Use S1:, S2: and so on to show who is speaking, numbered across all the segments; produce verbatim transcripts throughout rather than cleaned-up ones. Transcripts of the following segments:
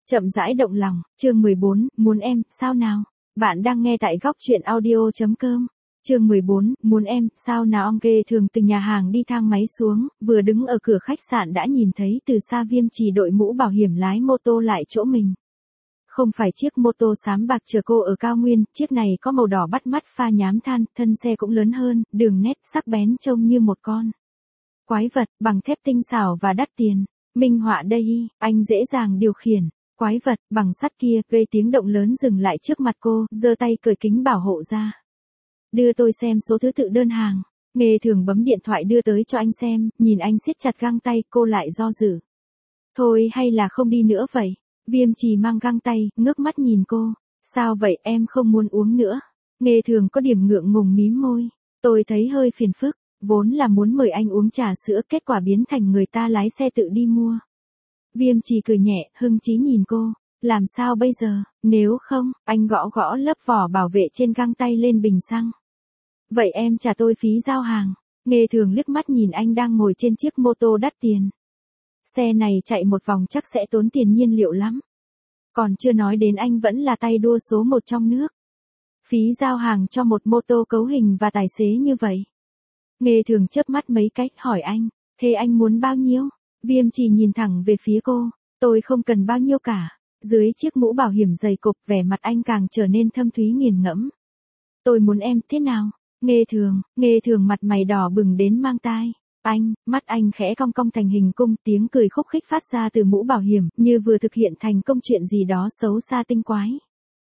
S1: Chậm rãi động lòng, chương mười bốn, muốn em, sao nào? Bạn đang nghe tại góc truyện audio.com. Chương mười bốn, muốn em, sao nào? Ông Kê thường từ nhà hàng đi thang máy xuống, vừa đứng ở cửa khách sạn đã nhìn thấy từ xa Viêm Trì đội mũ bảo hiểm lái mô tô lại chỗ mình. Không phải chiếc mô tô xám bạc chờ cô ở cao nguyên, chiếc này có màu đỏ bắt mắt pha nhám than, thân xe cũng lớn hơn, đường nét sắc bén trông như một con quái vật, bằng thép tinh xảo và đắt tiền. Minh họa đây, anh dễ dàng điều khiển. Quái vật, bằng sắt kia, gây tiếng động lớn dừng lại trước mặt cô, giơ tay cởi kính bảo hộ ra. Đưa tôi xem số thứ tự đơn hàng. Nghề thường bấm điện thoại đưa tới cho anh xem, nhìn anh siết chặt găng tay, cô lại do dự. Thôi hay là không đi nữa vậy? Viêm Trì mang găng tay, ngước mắt nhìn cô. Sao vậy, em không muốn uống nữa? Nghề thường có điểm ngượng ngùng mím môi. Tôi thấy hơi phiền phức, vốn là muốn mời anh uống trà sữa, kết quả biến thành người ta lái xe tự đi mua. Viêm Trì cười nhẹ, hưng chí nhìn cô. Làm sao bây giờ, nếu không, anh gõ gõ lớp vỏ bảo vệ trên găng tay lên bình xăng. Vậy em trả tôi phí giao hàng. Nghề thường liếc mắt nhìn anh đang ngồi trên chiếc mô tô đắt tiền. Xe này chạy một vòng chắc sẽ tốn tiền nhiên liệu lắm. Còn chưa nói đến anh vẫn là tay đua số một trong nước. Phí giao hàng cho một mô tô cấu hình và tài xế như vậy. Nghề thường chớp mắt mấy cách hỏi anh, thế anh muốn bao nhiêu? Viêm Trì nhìn thẳng về phía cô, tôi không cần bao nhiêu cả. Dưới chiếc mũ bảo hiểm dày cộp, vẻ mặt anh càng trở nên thâm thúy nghiền ngẫm. Tôi muốn em thế nào? Nghề thường, nghề thường mặt mày đỏ bừng đến mang tai. Anh, mắt anh khẽ cong cong thành hình cung, tiếng cười khúc khích phát ra từ mũ bảo hiểm, như vừa thực hiện thành công chuyện gì đó xấu xa tinh quái.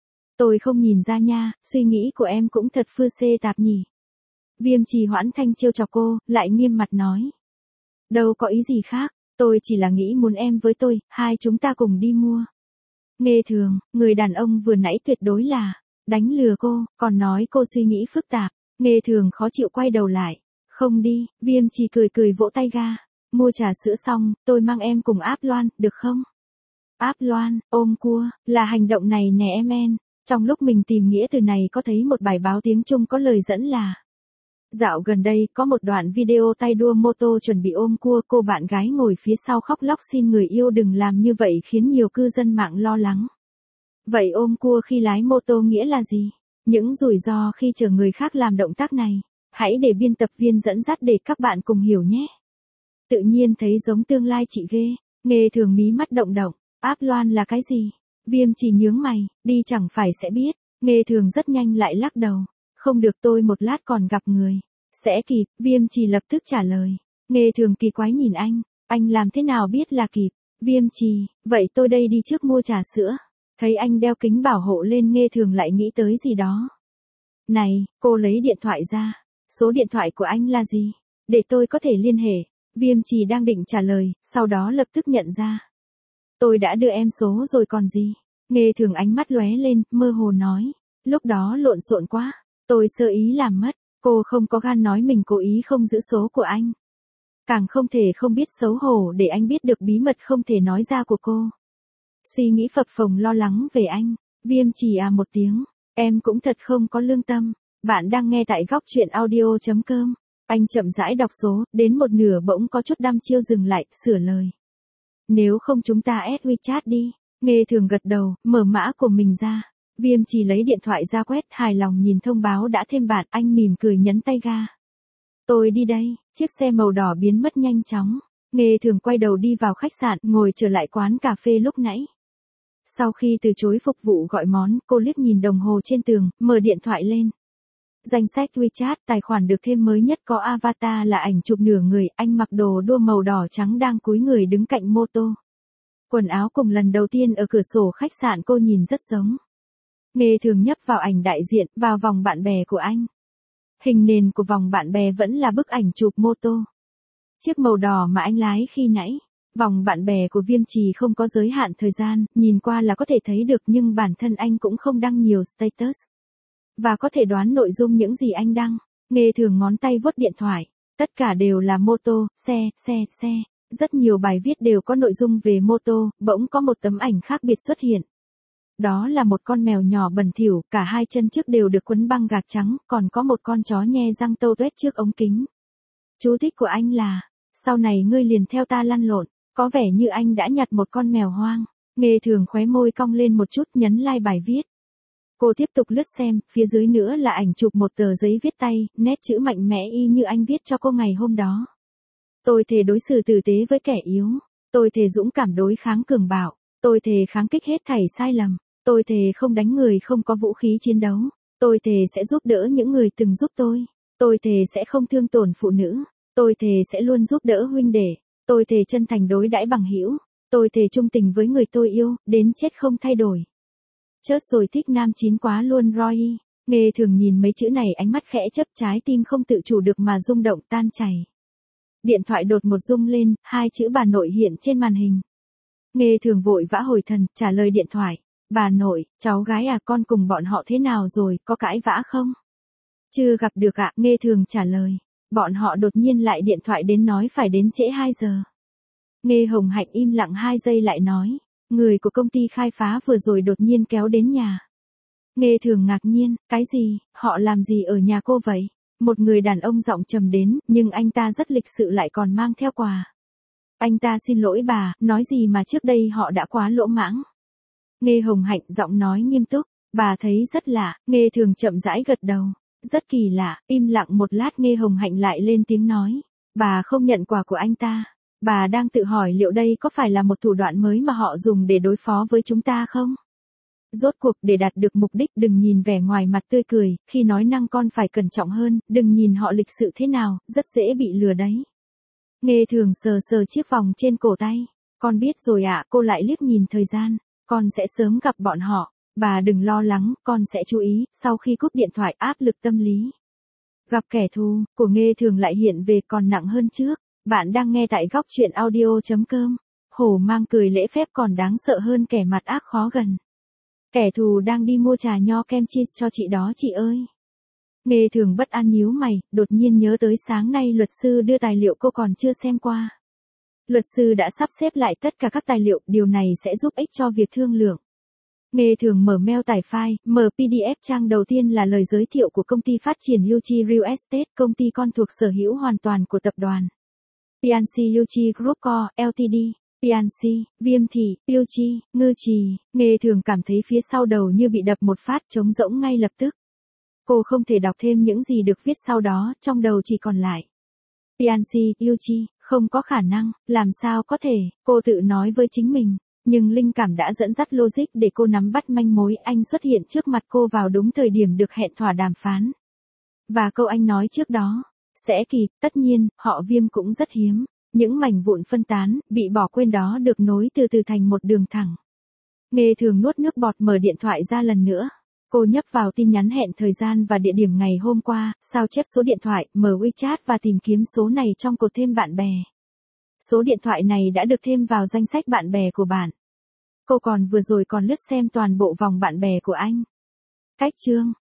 S1: Tôi không nhìn ra nha, suy nghĩ của em cũng thật phư xê tạp nhỉ. Viêm Trì hoãn thanh trêu chọc cô, lại nghiêm mặt nói. Đâu có ý gì khác, tôi chỉ là nghĩ muốn em với tôi, hai chúng ta cùng đi mua. Nghề thường, người đàn ông vừa nãy tuyệt đối là đánh lừa cô, còn nói cô suy nghĩ phức tạp. Nghề thường khó chịu quay đầu lại. Không đi, Viêm Trì cười cười vỗ tay ga. Mua trà sữa xong, tôi mang em cùng áp loan, được không? Áp loan, ôm cua, là hành động này nè em en. Trong lúc mình tìm nghĩa từ này có thấy một bài báo tiếng Trung có lời dẫn là. Dạo gần đây, có một đoạn video tay đua mô tô chuẩn bị ôm cua, cô bạn gái ngồi phía sau khóc lóc xin người yêu đừng làm như vậy khiến nhiều cư dân mạng lo lắng. Vậy ôm cua khi lái mô tô nghĩa là gì? Những rủi ro khi chờ người khác làm động tác này. Hãy để biên tập viên dẫn dắt để các bạn cùng hiểu nhé. Tự nhiên thấy giống tương lai chị ghê. Nghề thường mí mắt động động. Áp loan là cái gì? Viêm Trì nhướng mày, đi chẳng phải sẽ biết. Nghề thường rất nhanh lại lắc đầu. Không được, tôi một lát còn gặp người. Sẽ kịp, Viêm Trì lập tức trả lời. Nghề thường kỳ quái nhìn anh. Anh làm thế nào biết là kịp? Viêm Trì, vậy tôi đây đi trước mua trà sữa. Thấy anh đeo kính bảo hộ lên, Nghê thường lại nghĩ tới gì đó. Này, cô lấy điện thoại ra. Số điện thoại của anh là gì? Để tôi có thể liên hệ. Viêm Trì đang định trả lời, sau đó lập tức nhận ra. Tôi đã đưa em số rồi còn gì? Nghề thường ánh mắt lóe lên, mơ hồ nói. Lúc đó lộn xộn quá. Tôi sơ ý làm mất. Cô không có gan nói mình cố ý không giữ số của anh. Càng không thể không biết xấu hổ để anh biết được bí mật không thể nói ra của cô. Suy nghĩ phập phồng lo lắng về anh. Viêm Trì à một tiếng. Em cũng thật không có lương tâm. Bạn đang nghe tại góc truyện audio.com. Anh chậm rãi đọc số, đến một nửa bỗng có chút đăm chiêu dừng lại, sửa lời. Nếu không chúng ta add WeChat đi. Nghề thường gật đầu, mở mã của mình ra. Viêm Trì lấy điện thoại ra quét, hài lòng nhìn thông báo đã thêm bạn, anh mỉm cười nhấn tay ga. Tôi đi đây, chiếc xe màu đỏ biến mất nhanh chóng. Nghề thường quay đầu đi vào khách sạn, ngồi trở lại quán cà phê lúc nãy. Sau khi từ chối phục vụ gọi món, cô liếc nhìn đồng hồ trên tường, mở điện thoại lên. Danh sách WeChat, tài khoản được thêm mới nhất có avatar là ảnh chụp nửa người, anh mặc đồ đua màu đỏ trắng đang cúi người đứng cạnh mô tô. Quần áo cùng lần đầu tiên ở cửa sổ khách sạn cô nhìn rất giống. Nghề thường nhấp vào ảnh đại diện, vào vòng bạn bè của anh. Hình nền của vòng bạn bè vẫn là bức ảnh chụp mô tô. Chiếc màu đỏ mà anh lái khi nãy. Vòng bạn bè của Viêm Trì không có giới hạn thời gian, nhìn qua là có thể thấy được nhưng bản thân anh cũng không đăng nhiều status. Và có thể đoán nội dung những gì anh đăng. Nghề thường ngón tay vuốt điện thoại. Tất cả đều là mô tô, xe, xe, xe. Rất nhiều bài viết đều có nội dung về mô tô, bỗng có một tấm ảnh khác biệt xuất hiện. Đó là một con mèo nhỏ bẩn thỉu, cả hai chân trước đều được quấn băng gạc trắng, còn có một con chó nhe răng tâu tuét trước ống kính. Chú thích của anh là, sau này ngươi liền theo ta lăn lộn, có vẻ như anh đã nhặt một con mèo hoang. Nghe Thường khóe môi cong lên một chút nhấn like bài viết. Cô tiếp tục lướt xem, phía dưới nữa là ảnh chụp một tờ giấy viết tay, nét chữ mạnh mẽ y như anh viết cho cô ngày hôm đó. Tôi thề đối xử tử tế với kẻ yếu. Tôi thề dũng cảm đối kháng cường bạo. Tôi thề kháng kích hết thảy sai lầm. Tôi thề không đánh người không có vũ khí chiến đấu. Tôi thề sẽ giúp đỡ những người từng giúp tôi. Tôi thề sẽ không thương tổn phụ nữ. Tôi thề sẽ luôn giúp đỡ huynh đệ. Tôi thề chân thành đối đãi bằng hữu. Tôi thề trung tình với người tôi yêu, đến chết không thay đổi. Chớt rồi thích nam chín quá luôn Roy. Nghe Thường nhìn mấy chữ này ánh mắt khẽ chớp, trái tim không tự chủ được mà rung động tan chảy. Điện thoại đột một rung lên, hai chữ bà nội hiện trên màn hình. Nghe Thường vội vã hồi thần, trả lời điện thoại. Bà nội, cháu gái à, con cùng bọn họ thế nào rồi, có cãi vã không? Chưa gặp được ạ, Nghe Thường trả lời. Bọn họ đột nhiên lại điện thoại đến nói phải đến trễ hai giờ. Nghe Hồng Hạnh im lặng hai giây lại nói. Người của công ty khai phá vừa rồi đột nhiên kéo đến nhà. Nghe Thường ngạc nhiên, cái gì, họ làm gì ở nhà cô vậy? Một người đàn ông giọng trầm đến, nhưng anh ta rất lịch sự lại còn mang theo quà. Anh ta xin lỗi bà, nói gì mà trước đây họ đã quá lỗ mãng. Nghe Hồng Hạnh giọng nói nghiêm túc, bà thấy rất lạ, Nghe Thường chậm rãi gật đầu. Rất kỳ lạ, im lặng một lát Nghe Hồng Hạnh lại lên tiếng nói. Bà không nhận quà của anh ta. Bà đang tự hỏi liệu đây có phải là một thủ đoạn mới mà họ dùng để đối phó với chúng ta không? Rốt cuộc để đạt được mục đích đừng nhìn vẻ ngoài mặt tươi cười, khi nói năng con phải cẩn trọng hơn, đừng nhìn họ lịch sự thế nào, rất dễ bị lừa đấy. Nghe Thường sờ sờ chiếc vòng trên cổ tay. Con biết rồi ạ, cô lại liếc nhìn thời gian. Con sẽ sớm gặp bọn họ. Bà đừng lo lắng, con sẽ chú ý, sau khi cúp điện thoại áp lực tâm lý. Gặp kẻ thù, của Nghe Thường lại hiện về còn nặng hơn trước. Bạn đang nghe tại góc truyện audio chấm com. Hổ mang cười lễ phép còn đáng sợ hơn kẻ mặt ác khó gần. Kẻ thù đang đi mua trà nho kem cheese cho chị đó chị ơi. Nghe Thường bất an nhíu mày, đột nhiên nhớ tới sáng nay luật sư đưa tài liệu cô còn chưa xem qua. Luật sư đã sắp xếp lại tất cả các tài liệu, điều này sẽ giúp ích cho việc thương lượng. Nghe Thường mở mail tải file, mở pê đê ép trang đầu tiên là lời giới thiệu của công ty phát triển Yuchi Real Estate, công ty con thuộc sở hữu hoàn toàn của tập đoàn. pê en xê Yuchi Group Co, Ltd, pê en xê, Viêm Thị, Yuchi, Ngư Trì. Nghe Thường cảm thấy phía sau đầu như bị đập một phát trống rỗng ngay lập tức. Cô không thể đọc thêm những gì được viết sau đó, trong đầu chỉ còn lại. pê en xê, Yuchi, không có khả năng, làm sao có thể, cô tự nói với chính mình. Nhưng linh cảm đã dẫn dắt logic để cô nắm bắt manh mối, anh xuất hiện trước mặt cô vào đúng thời điểm được hẹn thỏa đàm phán. Và câu anh nói trước đó, sẽ kịp, tất nhiên, họ Viêm cũng rất hiếm. Những mảnh vụn phân tán, bị bỏ quên đó được nối từ từ thành một đường thẳng. Nghe Thường nuốt nước bọt mở điện thoại ra lần nữa. Cô nhấp vào tin nhắn hẹn thời gian và địa điểm ngày hôm qua, sao chép số điện thoại, mở WeChat và tìm kiếm số này trong cột thêm bạn bè. Số điện thoại này đã được thêm vào danh sách bạn bè của bạn. Cô còn vừa rồi còn lướt xem toàn bộ vòng bạn bè của anh. Cách chương